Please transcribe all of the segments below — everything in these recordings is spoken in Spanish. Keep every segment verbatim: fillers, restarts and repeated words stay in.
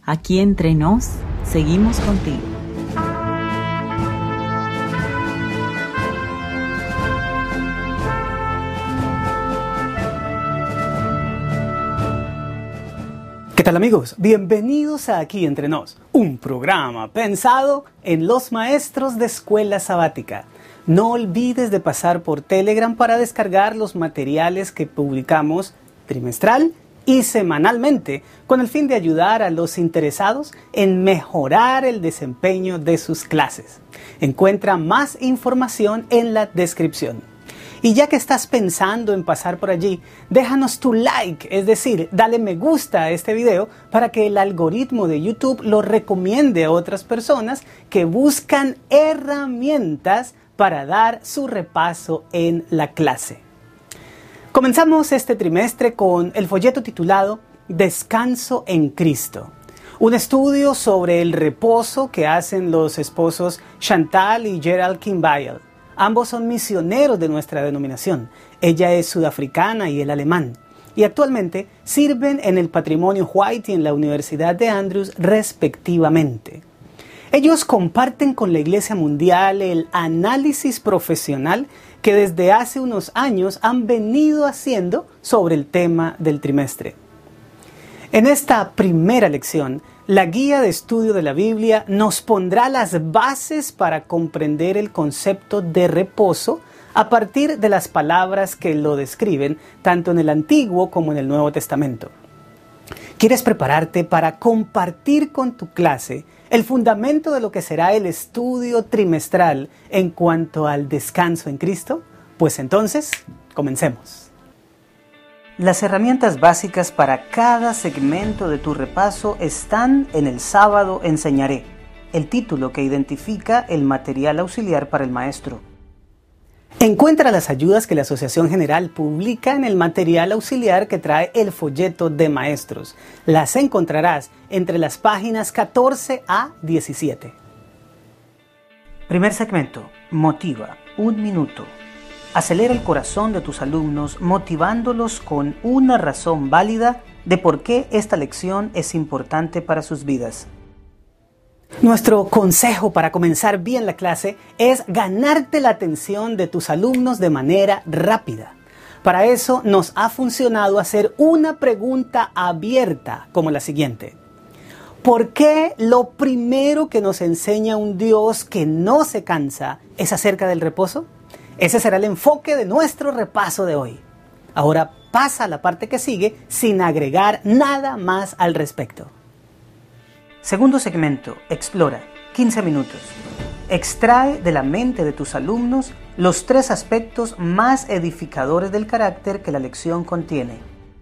Aquí entre nos, seguimos contigo. ¿Qué tal, amigos? Bienvenidos a Aquí Entre Nos, un programa pensado en los maestros de escuela sabática. No olvides de pasar por Telegram para descargar los materiales que publicamos trimestral y semanalmente, con el fin de ayudar a los interesados en mejorar el desempeño de sus clases. Encuentra más información en la descripción. Y ya que estás pensando en pasar por allí, déjanos tu like, es decir, dale me gusta a este video para que el algoritmo de YouTube lo recomiende a otras personas que buscan herramientas para dar su repaso en la clase. Comenzamos este trimestre con el folleto titulado Descanso en Cristo, un estudio sobre el reposo que hacen los esposos Chantal y Gerald Kimball. Ambos son misioneros de nuestra denominación. Ella es sudafricana y él alemán, y actualmente sirven en el Patrimonio White y en la Universidad de Andrews respectivamente. Ellos comparten con la Iglesia Mundial el análisis profesional que desde hace unos años han venido haciendo sobre el tema del trimestre. En esta primera lección, la guía de estudio de la Biblia nos pondrá las bases para comprender el concepto de reposo a partir de las palabras que lo describen tanto en el Antiguo como en el Nuevo Testamento. ¿Quieres prepararte para compartir con tu clase el fundamento de lo que será el estudio trimestral en cuanto al descanso en Cristo? Pues entonces, comencemos. Las herramientas básicas para cada segmento de tu repaso están en el Sábado Enseñaré, el título que identifica el material auxiliar para el maestro. Encuentra las ayudas que la Asociación General publica en el material auxiliar que trae el folleto de maestros. Las encontrarás entre las páginas catorce a diecisiete. Primer segmento. Motiva. Un minuto. Acelera el corazón de tus alumnos motivándolos con una razón válida de por qué esta lección es importante para sus vidas. Nuestro consejo para comenzar bien la clase es ganarte la atención de tus alumnos de manera rápida. Para eso nos ha funcionado hacer una pregunta abierta como la siguiente. ¿Por qué lo primero que nos enseña un Dios que no se cansa es acerca del reposo? Ese será el enfoque de nuestro repaso de hoy. Ahora pasa a la parte que sigue sin agregar nada más al respecto. Segundo segmento, explora, quince minutos. Extrae de la mente de tus alumnos los tres aspectos más edificadores del carácter que la lección contiene.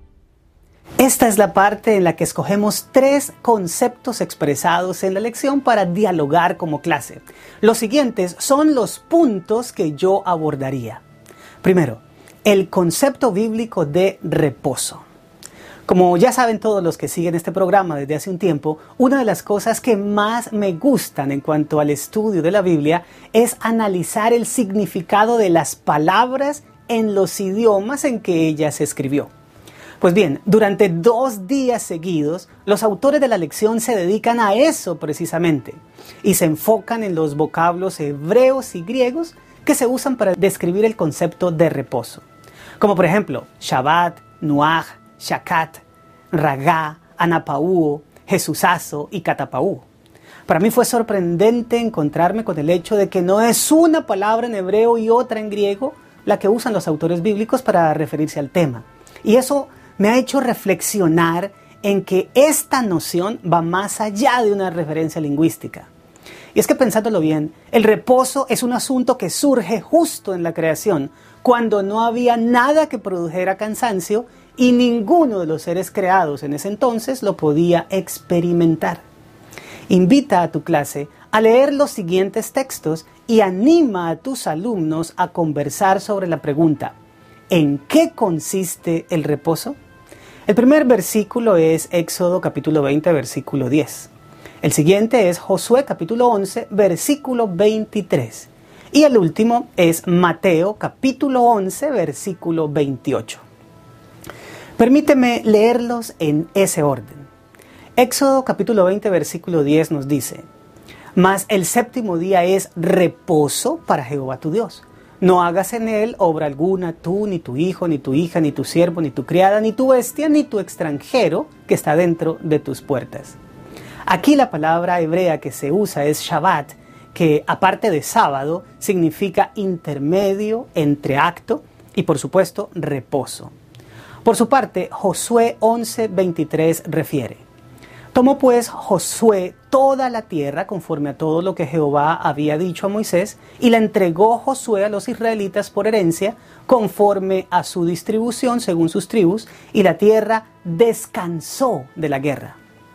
Esta es la parte en la que escogemos tres conceptos expresados en la lección para dialogar como clase. Los siguientes son los puntos que yo abordaría. Primero, el concepto bíblico de reposo. Como ya saben todos los que siguen este programa desde hace un tiempo, una de las cosas que más me gustan en cuanto al estudio de la Biblia es analizar el significado de las palabras en los idiomas en que ella se escribió. Pues bien, durante dos días seguidos, los autores de la lección se dedican a eso precisamente y se enfocan en los vocablos hebreos y griegos que se usan para describir el concepto de reposo. Como por ejemplo, Shabbat, Nuaj, Shakat, Ragá, Anapauo, Jesusazo y Catapau. Para mí fue sorprendente encontrarme con el hecho de que no es una palabra en hebreo y otra en griego la que usan los autores bíblicos para referirse al tema. Y eso me ha hecho reflexionar en que esta noción va más allá de una referencia lingüística. Y es que pensándolo bien, el reposo es un asunto que surge justo en la creación, cuando no había nada que produjera cansancio y ninguno de los seres creados en ese entonces lo podía experimentar. Invita a tu clase a leer los siguientes textos y anima a tus alumnos a conversar sobre la pregunta: ¿en qué consiste el reposo? El primer versículo es Éxodo capítulo veinte, versículo diez. El siguiente es Josué capítulo once, versículo veintitrés. Y el último es Mateo capítulo once, versículo veintiocho. Permíteme leerlos en ese orden. Éxodo capítulo veinte versículo diez nos dice: Mas el séptimo día es reposo para Jehová tu Dios. No hagas en él obra alguna, tú, ni tu hijo, ni tu hija, ni tu siervo, ni tu criada, ni tu bestia, ni tu extranjero que está dentro de tus puertas. Aquí la palabra hebrea que se usa es Shabbat, que aparte de sábado significa intermedio entre acto y por supuesto reposo. Por su parte, Josué once veintitrés refiere: Tomó pues Josué toda la tierra conforme a todo lo que Jehová había dicho a Moisés, y la entregó Josué a los israelitas por herencia conforme a su distribución según sus tribus, y la tierra descansó de la guerra.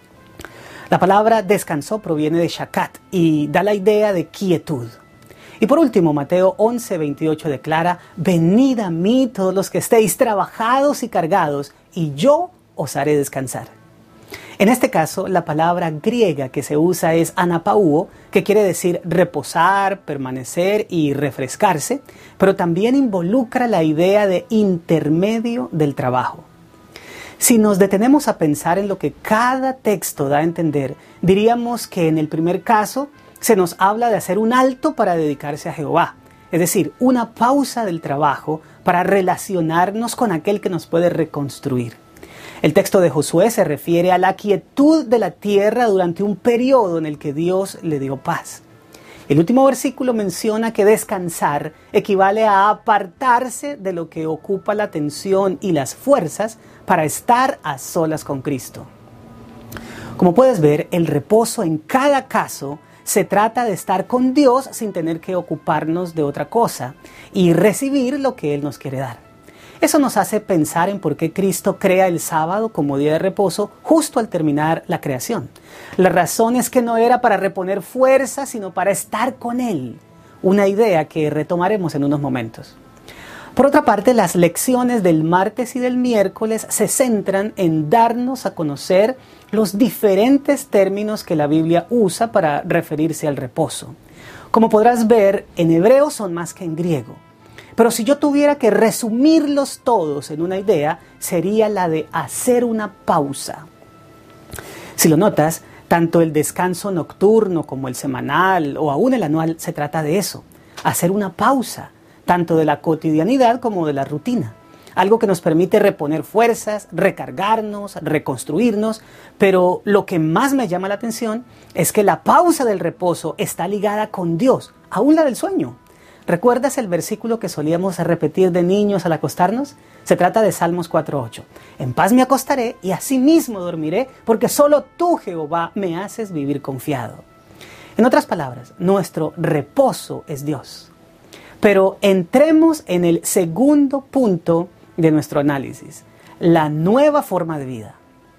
La palabra descansó proviene de shakat y da la idea de quietud. Y por último, Mateo once veintiocho declara: Venid a mí todos los que estéis trabajados y cargados, y yo os haré descansar. En este caso, la palabra griega que se usa es anapauo, que quiere decir reposar, permanecer y refrescarse, pero también involucra la idea de intermedio del trabajo. Si nos detenemos a pensar en lo que cada texto da a entender, diríamos que en el primer caso se nos habla de hacer un alto para dedicarse a Jehová, es decir, una pausa del trabajo para relacionarnos con aquel que nos puede reconstruir. El texto de Josué se refiere a la quietud de la tierra durante un periodo en el que Dios le dio paz. El último versículo menciona que descansar equivale a apartarse de lo que ocupa la atención y las fuerzas para estar a solas con Cristo. Como puedes ver, el reposo en cada caso se trata de estar con Dios sin tener que ocuparnos de otra cosa y recibir lo que Él nos quiere dar. Eso nos hace pensar en por qué Cristo crea el sábado como día de reposo justo al terminar la creación. La razón es que no era para reponer fuerza, sino para estar con Él. Una idea que retomaremos en unos momentos. Por otra parte, las lecciones del martes y del miércoles se centran en darnos a conocer los diferentes términos que la Biblia usa para referirse al reposo. Como podrás ver, en hebreo son más que en griego. Pero si yo tuviera que resumirlos todos en una idea, sería la de hacer una pausa. Si lo notas, tanto el descanso nocturno como el semanal o aún el anual se trata de eso, hacer una pausa, tanto de la cotidianidad como de la rutina. Algo que nos permite reponer fuerzas, recargarnos, reconstruirnos, pero lo que más me llama la atención es que la pausa del reposo está ligada con Dios, aún la del sueño. ¿Recuerdas el versículo que solíamos repetir de niños al acostarnos? Se trata de Salmos cuatro ocho. En paz me acostaré y asimismo dormiré, porque solo tú, Jehová, me haces vivir confiado. En otras palabras, nuestro reposo es Dios. Pero entremos en el segundo punto de nuestro análisis, la nueva forma de vida.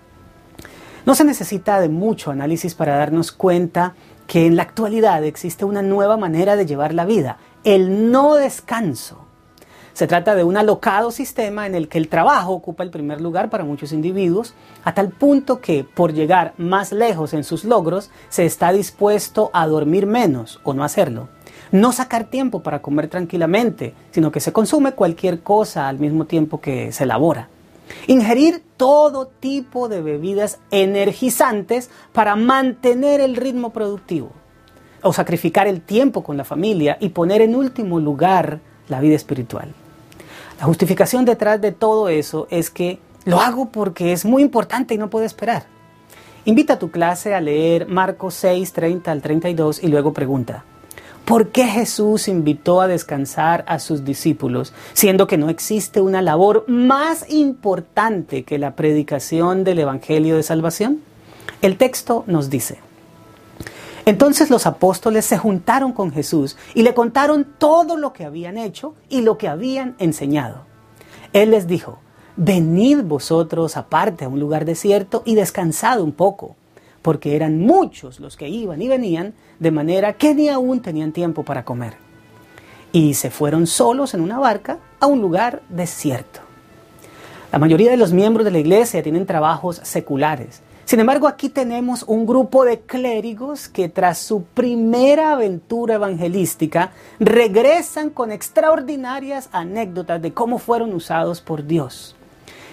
No se necesita de mucho análisis para darnos cuenta que en la actualidad existe una nueva manera de llevar la vida, el no descanso. Se trata de un alocado sistema en el que el trabajo ocupa el primer lugar para muchos individuos, a tal punto que, por llegar más lejos en sus logros, se está dispuesto a dormir menos o no hacerlo. No sacar tiempo para comer tranquilamente, sino que se consume cualquier cosa al mismo tiempo que se elabora. Ingerir todo tipo de bebidas energizantes para mantener el ritmo productivo. O sacrificar el tiempo con la familia y poner en último lugar la vida espiritual. La justificación detrás de todo eso es que lo hago porque es muy importante y no puedo esperar. Invita a tu clase a leer Marcos seis, treinta al treinta y dos y luego pregunta: ¿por qué Jesús invitó a descansar a sus discípulos, siendo que no existe una labor más importante que la predicación del Evangelio de Salvación? El texto nos dice: entonces los apóstoles se juntaron con Jesús y le contaron todo lo que habían hecho y lo que habían enseñado. Él les dijo: venid vosotros aparte a un lugar desierto y descansad un poco, porque eran muchos los que iban y venían, de manera que ni aún tenían tiempo para comer. Y se fueron solos en una barca a un lugar desierto. La mayoría de los miembros de la iglesia tienen trabajos seculares. Sin embargo, aquí tenemos un grupo de clérigos que tras su primera aventura evangelística regresan con extraordinarias anécdotas de cómo fueron usados por Dios.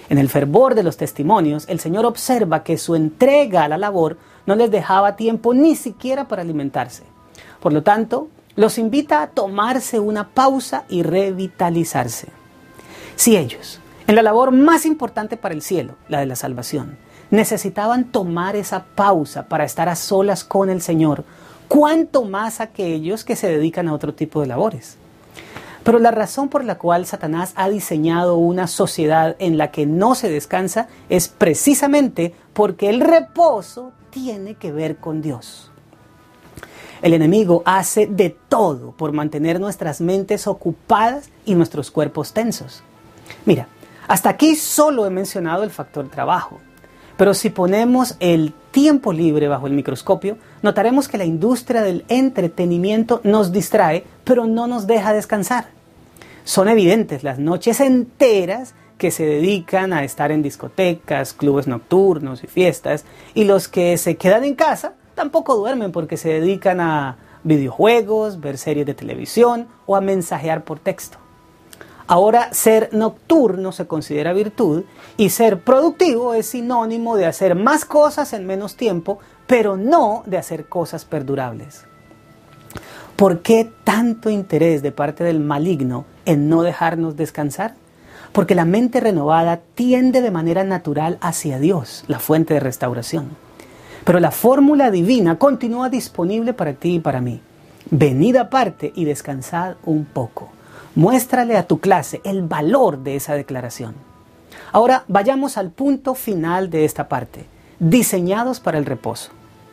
En el fervor de los testimonios, el Señor observa que su entrega a la labor no les dejaba tiempo ni siquiera para alimentarse. Por lo tanto, los invita a tomarse una pausa y revitalizarse. Si ellos, en la labor más importante para el cielo, la de la salvación, necesitaban tomar esa pausa para estar a solas con el Señor, ¿cuánto más aquellos que se dedican a otro tipo de labores? Pero la razón por la cual Satanás ha diseñado una sociedad en la que no se descansa es precisamente porque el reposo tiene que ver con Dios. El enemigo hace de todo por mantener nuestras mentes ocupadas y nuestros cuerpos tensos. Mira, hasta aquí solo he mencionado el factor trabajo. Pero si ponemos el tiempo libre bajo el microscopio, notaremos que la industria del entretenimiento nos distrae, pero no nos deja descansar. Son evidentes las noches enteras que se dedican a estar en discotecas, clubes nocturnos y fiestas, y los que se quedan en casa tampoco duermen porque se dedican a videojuegos, ver series de televisión o a mensajear por texto. Ahora, ser nocturno se considera virtud y ser productivo es sinónimo de hacer más cosas en menos tiempo, pero no de hacer cosas perdurables. ¿Por qué tanto interés de parte del maligno en no dejarnos descansar? Porque la mente renovada tiende de manera natural hacia Dios, la fuente de restauración. Pero la fórmula divina continúa disponible para ti y para mí. Venid aparte y descansad un poco. Muéstrale a tu clase el valor de esa declaración. Ahora vayamos al punto final de esta parte. Diseñados para el reposo.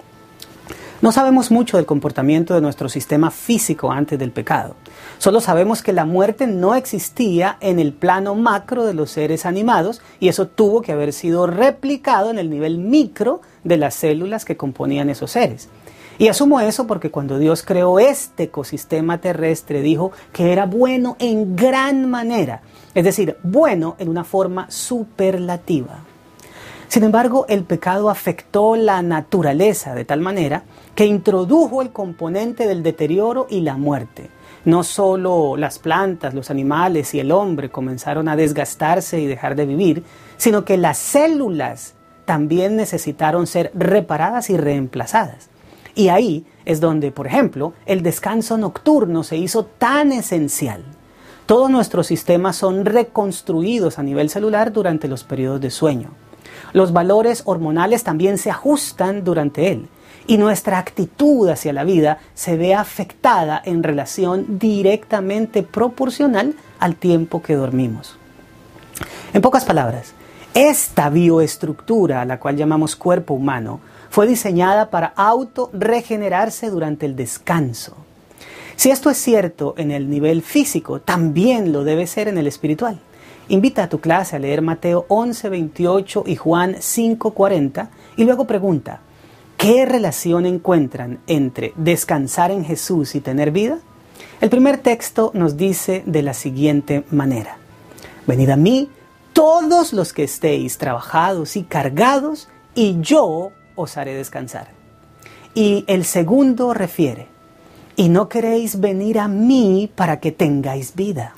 No sabemos mucho del comportamiento de nuestro sistema físico antes del pecado. Solo sabemos que la muerte no existía en el plano macro de los seres animados y eso tuvo que haber sido replicado en el nivel micro de las células que componían esos seres. Y asumo eso porque cuando Dios creó este ecosistema terrestre dijo que era bueno en gran manera, es decir, bueno en una forma superlativa. Sin embargo, el pecado afectó la naturaleza de tal manera que introdujo el componente del deterioro y la muerte. No solo las plantas, los animales y el hombre comenzaron a desgastarse y dejar de vivir, sino que las células también necesitaron ser reparadas y reemplazadas. Y ahí es donde, por ejemplo, el descanso nocturno se hizo tan esencial. Todos nuestros sistemas son reconstruidos a nivel celular durante los periodos de sueño. Los valores hormonales también se ajustan durante él. Y nuestra actitud hacia la vida se ve afectada en relación directamente proporcional al tiempo que dormimos. En pocas palabras, esta bioestructura, a la cual llamamos cuerpo humano, fue diseñada para autorregenerarse durante el descanso. Si esto es cierto en el nivel físico, también lo debe ser en el espiritual. Invita a tu clase a leer Mateo once veintiocho y Juan cinco cuarenta y luego pregunta, ¿qué relación encuentran entre descansar en Jesús y tener vida? El primer texto nos dice de la siguiente manera: venid a mí todos los que estéis trabajados y cargados, y yo os haré descansar. Y el segundo refiere, y no queréis venir a mí para que tengáis vida.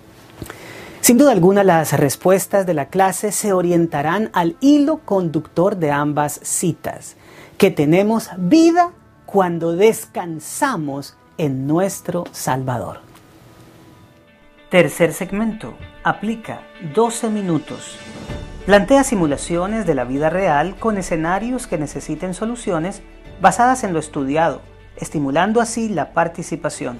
Sin duda alguna, las respuestas de la clase se orientarán al hilo conductor de ambas citas, que tenemos vida cuando descansamos en nuestro Salvador. Tercer segmento. Aplica doce minutos. Plantea simulaciones de la vida real con escenarios que necesiten soluciones basadas en lo estudiado, estimulando así la participación.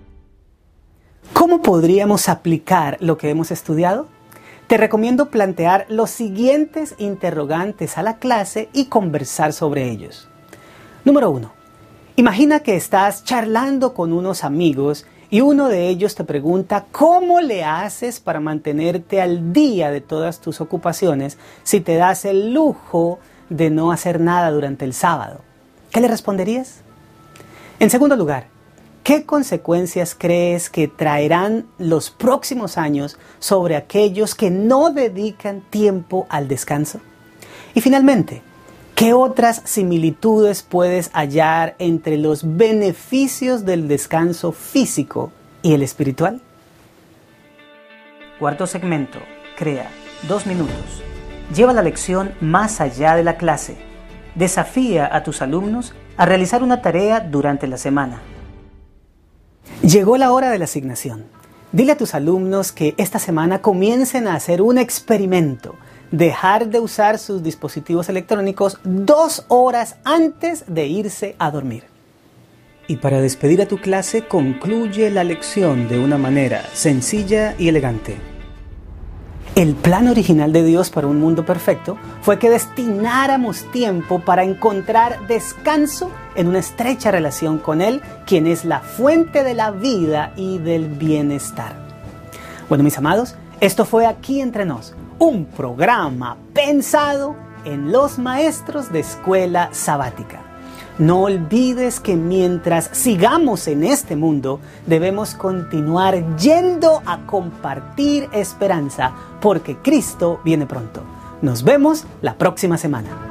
¿Cómo podríamos aplicar lo que hemos estudiado? Te recomiendo plantear los siguientes interrogantes a la clase y conversar sobre ellos. Número uno. Imagina que estás charlando con unos amigos y uno de ellos te pregunta cómo le haces para mantenerte al día de todas tus ocupaciones si te das el lujo de no hacer nada durante el sábado. ¿Qué le responderías? En segundo lugar, ¿qué consecuencias crees que traerán los próximos años sobre aquellos que no dedican tiempo al descanso? Y finalmente, ¿qué otras similitudes puedes hallar entre los beneficios del descanso físico y el espiritual? Cuarto segmento. Crea dos minutos. Lleva la lección más allá de la clase. Desafía a tus alumnos a realizar una tarea durante la semana. Llegó la hora de la asignación. Dile a tus alumnos que esta semana comiencen a hacer un experimento. Dejar de usar sus dispositivos electrónicos dos horas antes de irse a dormir. Y para despedir a tu clase, concluye la lección de una manera sencilla y elegante. El plan original de Dios para un mundo perfecto fue que destináramos tiempo para encontrar descanso en una estrecha relación con Él, quien es la fuente de la vida y del bienestar. Bueno, mis amados, esto fue Aquí Entre Nos, un programa pensado en los maestros de escuela sabática. No olvides que mientras sigamos en este mundo, debemos continuar yendo a compartir esperanza, porque Cristo viene pronto. Nos vemos la próxima semana.